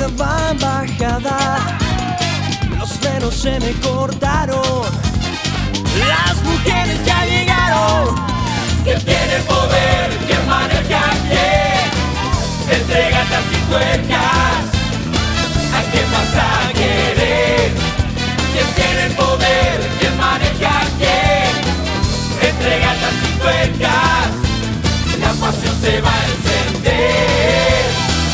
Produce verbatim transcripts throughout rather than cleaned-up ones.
curva en bajada, los frenos se me cortaron, las mujeres ya llegaron. ¿Quién tiene el poder? ¿Quién maneja quién? Entrega y tuercas. ¿A quién vas a querer? ¿Quién tiene el poder? ¿Quién maneja quién? Entrega y tuercas. La pasión se va a encender.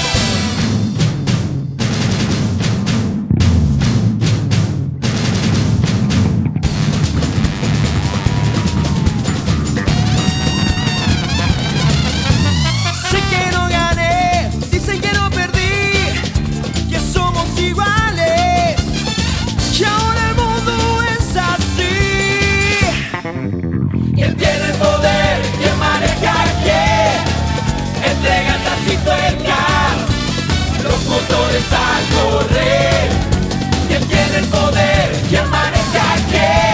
Sé que no gané, dicen que no perdí, que somos iguales, que ahora el mundo es así. ¿Quién tiene el poder? ¿Quién maneja quién? Entrega y tuercas. Los motores a correr. ¿Quién tiene el poder? ¿Quién maneja quién?